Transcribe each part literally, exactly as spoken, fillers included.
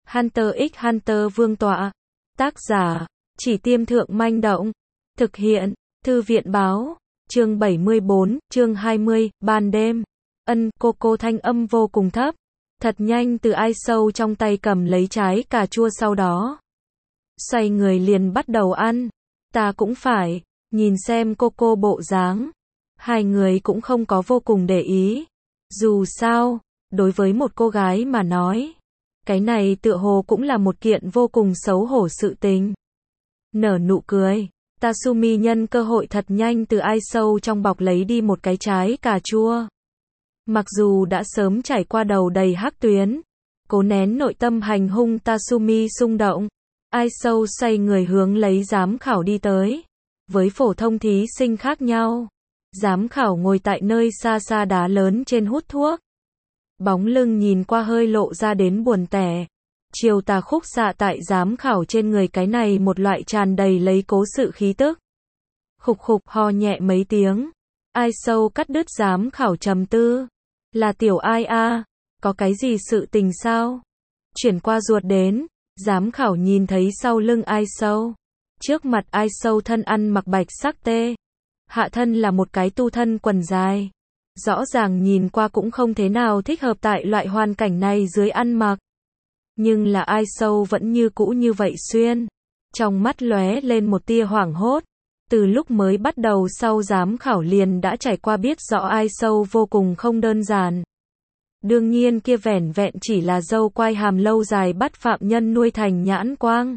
Hunter x Hunter vương tọa. Tác giả, Chỉ Tiêm Thượng Manh Động. Thực hiện, Thư viện báo. Chương bảy mươi bốn, chương hai mươi, ban đêm. Ân, cô cô thanh âm vô cùng thấp. Thật nhanh từ ai sâu trong tay cầm lấy trái cà chua sau đó. Xoay người liền bắt đầu ăn. Ta cũng phải, nhìn xem cô cô bộ dáng. Hai người cũng không có vô cùng để ý. Dù sao, đối với một cô gái mà nói, cái này tựa hồ cũng là một kiện vô cùng xấu hổ sự tình. Nở nụ cười, Tatsumi nhân cơ hội thật nhanh từ ai sâu trong bọc lấy đi một cái trái cà chua. Mặc dù đã sớm trải qua đầu đầy hắc tuyến, cố nén nội tâm hành hung Tatsumi xung động, ai sâu xoay người hướng lấy giám khảo đi tới. Với phổ thông thí sinh khác nhau, giám khảo ngồi tại nơi xa xa đá lớn trên hút thuốc. Bóng lưng nhìn qua hơi lộ ra đến buồn tẻ. Chiều tà khúc xạ tại giám khảo trên người cái này một loại tràn đầy lấy cố sự khí tức. Khục khục ho nhẹ mấy tiếng. Ai sâu cắt đứt giám khảo trầm tư. Là tiểu ai a, có cái gì sự tình sao? Chuyển qua ruột đến, giám khảo nhìn thấy sau lưng ai sâu. Trước mặt ai sâu thân ăn mặc bạch sắc tê. Hạ thân là một cái tu thân quần dài. Rõ ràng nhìn qua cũng không thế nào thích hợp tại loại hoàn cảnh này dưới ăn mặc. Nhưng là ai sâu vẫn như cũ như vậy xuyên. Trong mắt lóe lên một tia hoảng hốt. Từ lúc mới bắt đầu sau giám khảo liền đã trải qua biết rõ ai sâu vô cùng không đơn giản. Đương nhiên kia vẻn vẹn chỉ là dâu quai hàm lâu dài bắt phạm nhân nuôi thành nhãn quang.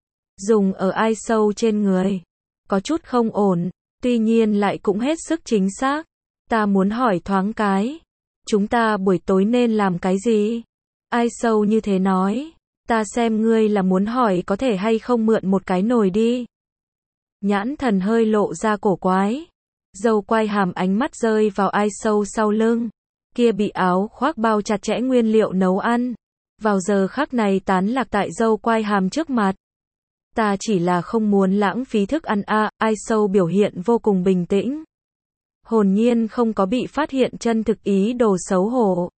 Dùng ở ai sâu trên người. Có chút không ổn, tuy nhiên lại cũng hết sức chính xác. Ta muốn hỏi thoáng cái. Chúng ta buổi tối nên làm cái gì? Ai sâu như thế nói. Ta xem ngươi là muốn hỏi có thể hay không mượn một cái nồi đi. Nhãn thần hơi lộ ra cổ quái. Dâu quai hàm ánh mắt rơi vào ai sâu sau lưng. Kia bị áo khoác bao chặt chẽ nguyên liệu nấu ăn. Vào giờ khắc này tán lạc tại dâu quai hàm trước mặt. Ta chỉ là không muốn lãng phí thức ăn a. À, ai sâu biểu hiện vô cùng bình tĩnh. Hồn nhiên không có bị phát hiện chân thực ý đồ xấu hổ.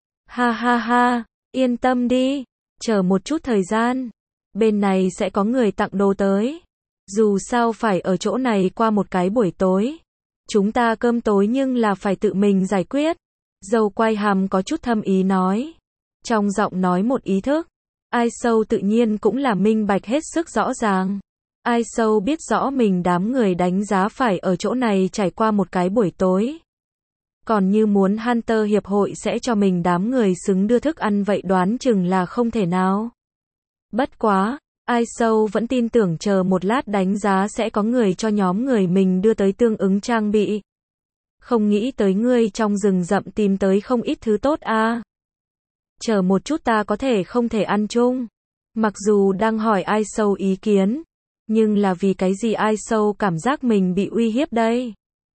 Ha ha ha, yên tâm đi, chờ một chút thời gian. Bên này sẽ có người tặng đồ tới. Dù sao phải ở chỗ này qua một cái buổi tối. Chúng ta cơm tối nhưng là phải tự mình giải quyết. Dâu quai hàm có chút thâm ý nói. Trong giọng nói một ý thức. Ai sâu tự nhiên cũng là minh bạch hết sức rõ ràng. Ai sâu biết rõ mình đám người đánh giá phải ở chỗ này trải qua một cái buổi tối. Còn như muốn Hunter hiệp hội sẽ cho mình đám người xứng đưa thức ăn vậy đoán chừng là không thể nào. Bất quá, ai sâu vẫn tin tưởng chờ một lát đánh giá sẽ có người cho nhóm người mình đưa tới tương ứng trang bị. Không nghĩ tới ngươi trong rừng rậm tìm tới không ít thứ tốt a. À. Chờ một chút ta có thể không thể ăn chung. Mặc dù đang hỏi ai sâu ý kiến. Nhưng là vì cái gì ai sâu cảm giác mình bị uy hiếp đây?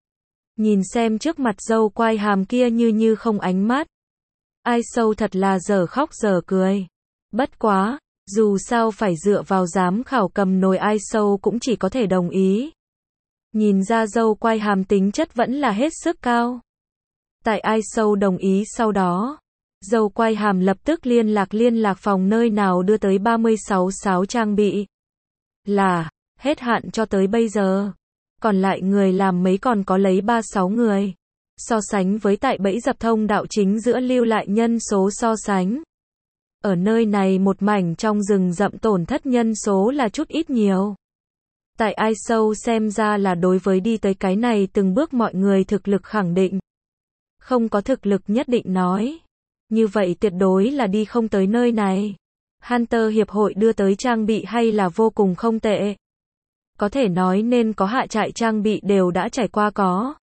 Nhìn xem trước mặt dâu quai hàm kia như như không ánh mắt. Ai sâu thật là dở khóc dở cười. Bất quá, dù sao phải dựa vào giám khảo cầm nồi ai sâu cũng chỉ có thể đồng ý. Nhìn ra dâu quai hàm tính chất vẫn là hết sức cao. Tại ai sâu đồng ý sau đó. Dâu quai hàm lập tức liên lạc liên lạc phòng nơi nào đưa tới ba mươi sáu sáo trang bị. Là, hết hạn cho tới bây giờ. Còn lại người làm mấy còn có lấy ba sáu người. So sánh với tại bẫy dập thông đạo chính giữa lưu lại nhân số so sánh. Ở nơi này một mảnh trong rừng rậm tổn thất nhân số là chút ít nhiều. Tại ai sâu xem ra là đối với đi tới cái này từng bước mọi người thực lực khẳng định. Không có thực lực nhất định nói. Như vậy tuyệt đối là đi không tới nơi này. Hunter hiệp hội đưa tới trang bị hay là vô cùng không tệ. Có thể nói nên có hạ trại trang bị đều đã trải qua có.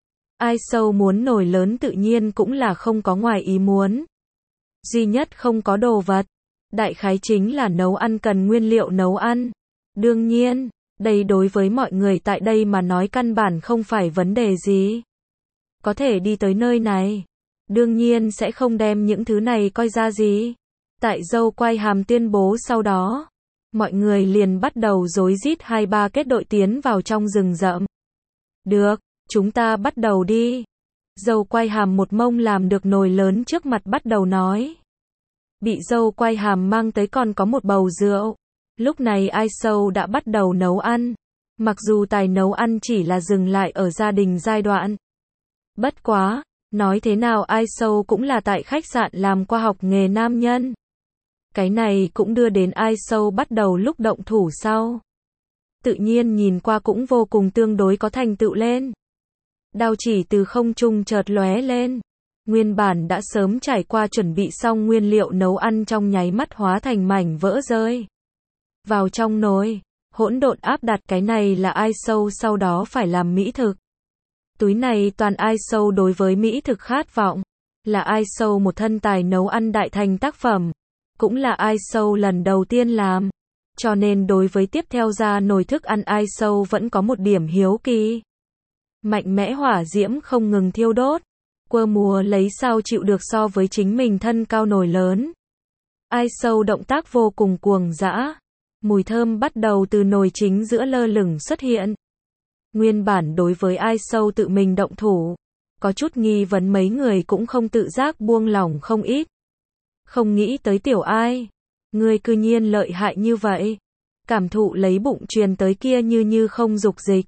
Ai sâu muốn nồi lớn tự nhiên cũng là không có ngoài ý muốn. Duy nhất không có đồ vật. Đại khái chính là nấu ăn cần nguyên liệu nấu ăn. Đương nhiên, đây đối với mọi người tại đây mà nói căn bản không phải vấn đề gì. Có thể đi tới nơi này. Đương nhiên sẽ không đem những thứ này coi ra gì. Tại dâu quai hàm tuyên bố sau đó, mọi người liền bắt đầu rối rít hai ba kết đội tiến vào trong rừng rậm. Được, chúng ta bắt đầu đi. Dâu quai hàm một mông làm được nồi lớn trước mặt bắt đầu nói. bị dâu quay hàm mang tới còn có một bầu rượu. Lúc này Ai Sâu đã bắt đầu nấu ăn. Mặc dù tài nấu ăn chỉ là dừng lại ở gia đình giai đoạn. Bất quá, nói thế nào Ai Sâu cũng là tại khách sạn làm qua học nghề nam nhân. Cái này cũng đưa đến Ai Sâu bắt đầu lúc động thủ sau. Tự nhiên nhìn qua cũng vô cùng tương đối có thành tựu lên. Đao chỉ từ không trung chợt lóe lên. Nguyên bản đã sớm trải qua chuẩn bị xong nguyên liệu nấu ăn trong nháy mắt hóa thành mảnh vỡ rơi vào trong nồi, hỗn độn áp đặt. Cái này là Ai Sâu sau đó phải làm mỹ thực. Túi này toàn Ai Sâu đối với mỹ thực khát vọng, là Ai Sâu một thân tài nấu ăn đại thành tác phẩm, cũng là Ai Sâu lần đầu tiên làm, cho nên đối với tiếp theo ra nồi thức ăn Ai Sâu vẫn có một điểm hiếu kỳ. Mạnh mẽ hỏa diễm không ngừng thiêu đốt, quơ mùa lấy sao chịu được so với chính mình thân cao nồi lớn. Ai Sâu động tác vô cùng cuồng dã, mùi thơm bắt đầu từ nồi chính giữa lơ lửng xuất hiện. Nguyên bản đối với Ai Sâu tự mình động thủ, có chút nghi vấn mấy người cũng không tự giác buông lỏng không ít. Không nghĩ tới tiểu Ai, ngươi cư nhiên lợi hại như vậy. Cảm thụ lấy bụng truyền tới kia như như không dục dịch.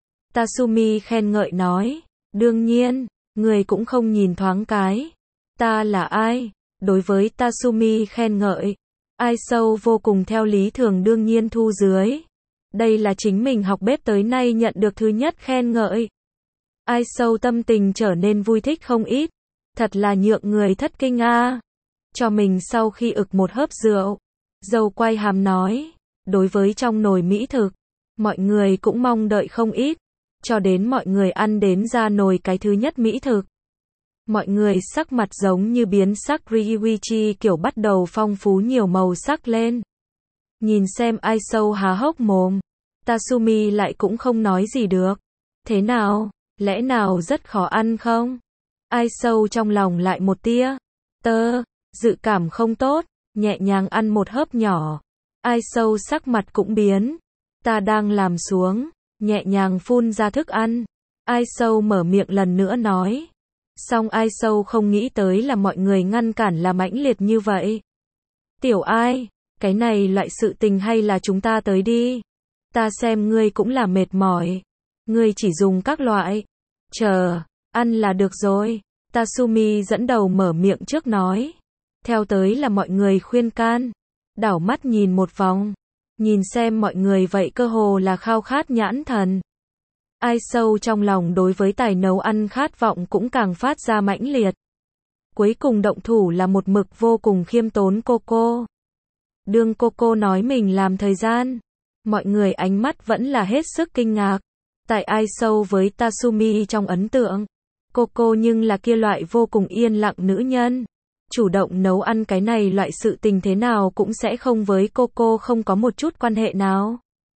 Tasumi khen ngợi nói, đương nhiên, người cũng không nhìn thoáng cái. Ta là ai? Đối với Tasumi khen ngợi, Ai Sâu vô cùng theo lý thường đương nhiên thu dưới. Đây là chính mình học bếp tới nay nhận được thứ nhất khen ngợi. Ai Sâu tâm tình trở nên vui thích không ít. Thật là nhượng người thất kinh a. À. Cho mình sau khi ực một hớp rượu, dâu quay hàm nói, đối với trong nồi mỹ thực, mọi người cũng mong đợi không ít. Cho đến mọi người ăn đến ra nồi cái thứ nhất mỹ thực. Mọi người sắc mặt giống như biến sắc, Ryuichi kiểu bắt đầu phong phú nhiều màu sắc lên. Nhìn xem Ai Sâu há hốc mồm. Tasumi lại cũng không nói gì được. Thế nào, lẽ nào rất khó ăn không? Ai Sâu trong lòng lại một tia tơ, dự cảm không tốt, nhẹ nhàng ăn một hớp nhỏ. Ai Sâu sắc mặt cũng biến. Ta đang làm xuống. Nhẹ nhàng phun ra thức ăn. Ai Sâu mở miệng lần nữa nói. Song Ai Sâu không nghĩ tới là mọi người ngăn cản là mãnh liệt như vậy. Tiểu Ai, cái này loại sự tình hay là chúng ta tới đi. Ta xem ngươi cũng là mệt mỏi. Ngươi chỉ dùng các loại. Chờ, ăn là được rồi. Tasumi dẫn đầu mở miệng trước nói. Theo tới là mọi người khuyên can. Đảo mắt nhìn một vòng. Nhìn xem mọi người vậy cơ hồ là khao khát nhãn thần. Ai Sâu trong lòng đối với tài nấu ăn khát vọng cũng càng phát ra mãnh liệt. Cuối cùng động thủ là một mực vô cùng khiêm tốn Coco. Đương Coco nói mình làm thời gian, mọi người ánh mắt vẫn là hết sức kinh ngạc. Tại Ai Sâu với Tasumi trong ấn tượng, Coco nhưng là kia loại vô cùng yên lặng nữ nhân. Chủ động nấu ăn cái này loại sự tình thế nào cũng sẽ không với Coco không có một chút quan hệ nào.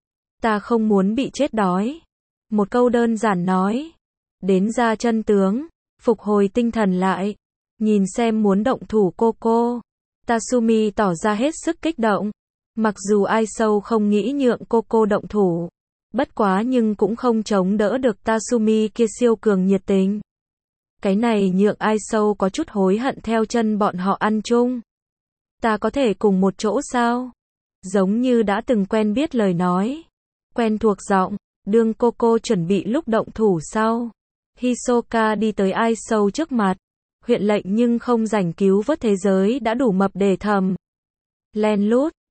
Ta không muốn bị chết đói. Một câu đơn giản nói. Đến ra chân tướng, phục hồi tinh thần lại. Nhìn xem muốn động thủ Coco. Tasumi tỏ ra hết sức kích động. Mặc dù Ai Sâu không nghĩ nhượng Coco động thủ. Bất quá nhưng cũng không chống đỡ được Tasumi kia siêu cường nhiệt tình. Cái này nhượng Ai Sâu có chút hối hận theo chân bọn họ ăn chung. Ta có thể cùng một chỗ sao? Giống như đã từng quen biết lời nói. Quen thuộc giọng, đương Coco chuẩn bị lúc động thủ sau. Hisoka đi tới Ai Sâu trước mặt. Huyện lệnh nhưng không rảnh cứu vớt thế giới đã đủ mập để thầm. Len lút,